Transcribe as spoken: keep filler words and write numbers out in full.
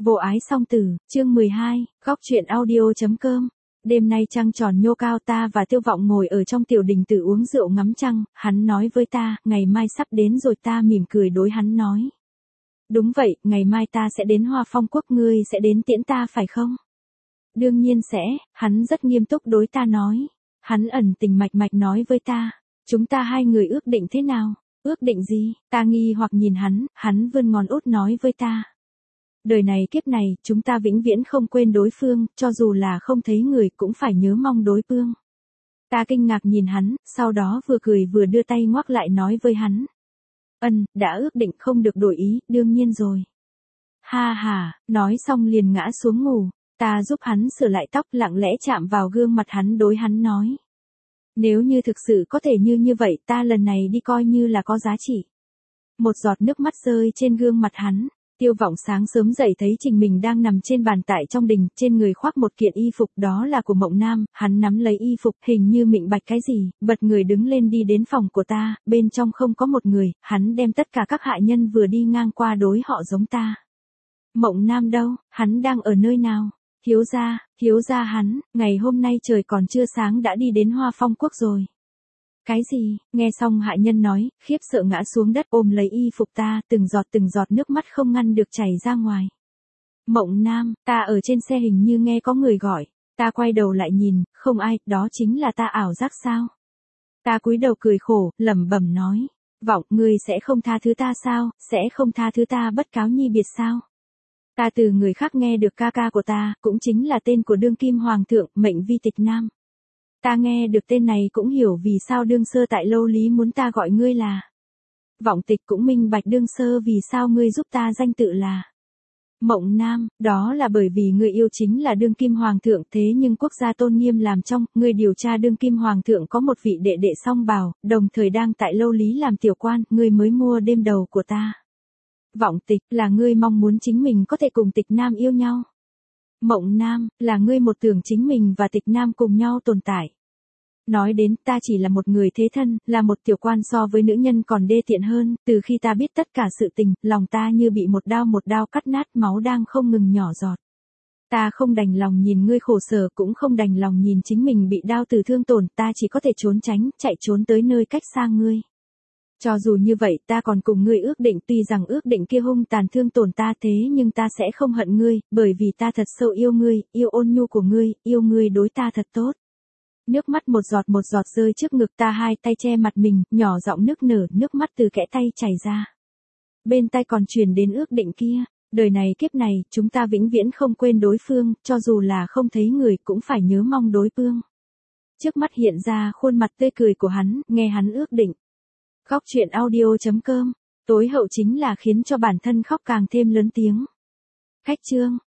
Vô ái song tử, chương mười hai, góc truyện audio.com. Đêm nay trăng tròn nhô cao, ta và Tiêu Vọng ngồi ở trong tiểu đình tử uống rượu ngắm trăng, hắn nói với ta, ngày mai sắp đến rồi, ta mỉm cười đối hắn nói. Đúng vậy, ngày mai ta sẽ đến Hoa Phong Quốc, ngươi sẽ đến tiễn ta phải không? Đương nhiên sẽ, hắn rất nghiêm túc đối ta nói. Hắn ẩn tình mạch mạch nói với ta, chúng ta hai người ước định thế nào? Ước định gì? Ta nghi hoặc nhìn hắn, hắn vươn ngón út nói với ta. Đời này kiếp này, chúng ta vĩnh viễn không quên đối phương, cho dù là không thấy người cũng phải nhớ mong đối phương. Ta kinh ngạc nhìn hắn, sau đó vừa cười vừa đưa tay ngoắc lại nói với hắn. Ân, đã ước định không được đổi ý, đương nhiên rồi. Ha ha, nói xong liền ngã xuống ngủ, ta giúp hắn sửa lại tóc, lặng lẽ chạm vào gương mặt hắn đối hắn nói. Nếu như thực sự có thể như như vậy, ta lần này đi coi như là có giá trị. Một giọt nước mắt rơi trên gương mặt hắn. Tiêu Vọng sáng sớm dậy thấy Trình mình đang nằm trên bàn tại trong đình, trên người khoác một kiện y phục, đó là của Mộng Nam, hắn nắm lấy y phục, hình như mịnh bạch cái gì, bật người đứng lên đi đến phòng của ta, bên trong không có một người, hắn đem tất cả các hạ nhân vừa đi ngang qua đối họ giống ta. Mộng Nam đâu, hắn đang ở nơi nào? Thiếu gia, thiếu gia hắn, ngày hôm nay trời còn chưa sáng đã đi đến Hoa Phong Quốc rồi. Cái gì? Nghe xong hạ nhân nói, khiếp sợ ngã xuống đất ôm lấy y phục ta, từng giọt từng giọt nước mắt không ngăn được chảy ra ngoài. Mộng Nam, ta ở trên xe hình như nghe có người gọi, ta quay đầu lại nhìn, không ai, đó chính là ta ảo giác sao? Ta cúi đầu cười khổ, lẩm bẩm nói, Vọng, ngươi sẽ không tha thứ ta sao, sẽ không tha thứ ta bất cáo nhi biệt sao? Ta từ người khác nghe được ca ca của ta, cũng chính là tên của đương kim hoàng thượng, mệnh vi Tịch Nam. Ta nghe được tên này cũng hiểu vì sao đương sơ tại lâu lý muốn ta gọi ngươi là Vọng Tịch, cũng minh bạch đương sơ vì sao ngươi giúp ta danh tự là Mộng Nam, đó là bởi vì ngươi yêu chính là đương kim hoàng thượng, thế nhưng quốc gia tôn nghiêm làm trong, ngươi điều tra đương kim hoàng thượng có một vị đệ đệ song bào, đồng thời đang tại lâu lý làm tiểu quan, ngươi mới mua đêm đầu của ta. Vọng Tịch, là ngươi mong muốn chính mình có thể cùng Tịch Nam yêu nhau. Mộng Nam, là ngươi một tưởng chính mình và Tịch Nam cùng nhau tồn tại. Nói đến, ta chỉ là một người thế thân, là một tiểu quan so với nữ nhân còn đê tiện hơn, từ khi ta biết tất cả sự tình, lòng ta như bị một đao một đao cắt nát, máu đang không ngừng nhỏ giọt. Ta không đành lòng nhìn ngươi khổ sở, cũng không đành lòng nhìn chính mình bị đao từ thương tổn, ta chỉ có thể trốn tránh, chạy trốn tới nơi cách xa ngươi. Cho dù như vậy, ta còn cùng ngươi ước định, tuy rằng ước định kia hung tàn thương tổn ta, thế nhưng ta sẽ không hận ngươi, bởi vì ta thật sâu yêu ngươi, yêu ôn nhu của ngươi, yêu ngươi đối ta thật tốt. Nước mắt một giọt một giọt rơi trước ngực ta, hai tay che mặt mình, nhỏ giọng nức nở, nước mắt từ kẽ tay chảy ra. Bên tai còn truyền đến ước định kia, đời này kiếp này, chúng ta vĩnh viễn không quên đối phương, cho dù là không thấy người cũng phải nhớ mong đối phương. Trước mắt hiện ra khuôn mặt tươi cười của hắn, nghe hắn ước định. Góc truyện audio.com, tối hậu chính là khiến cho bản thân khóc càng thêm lớn tiếng. Khách chương.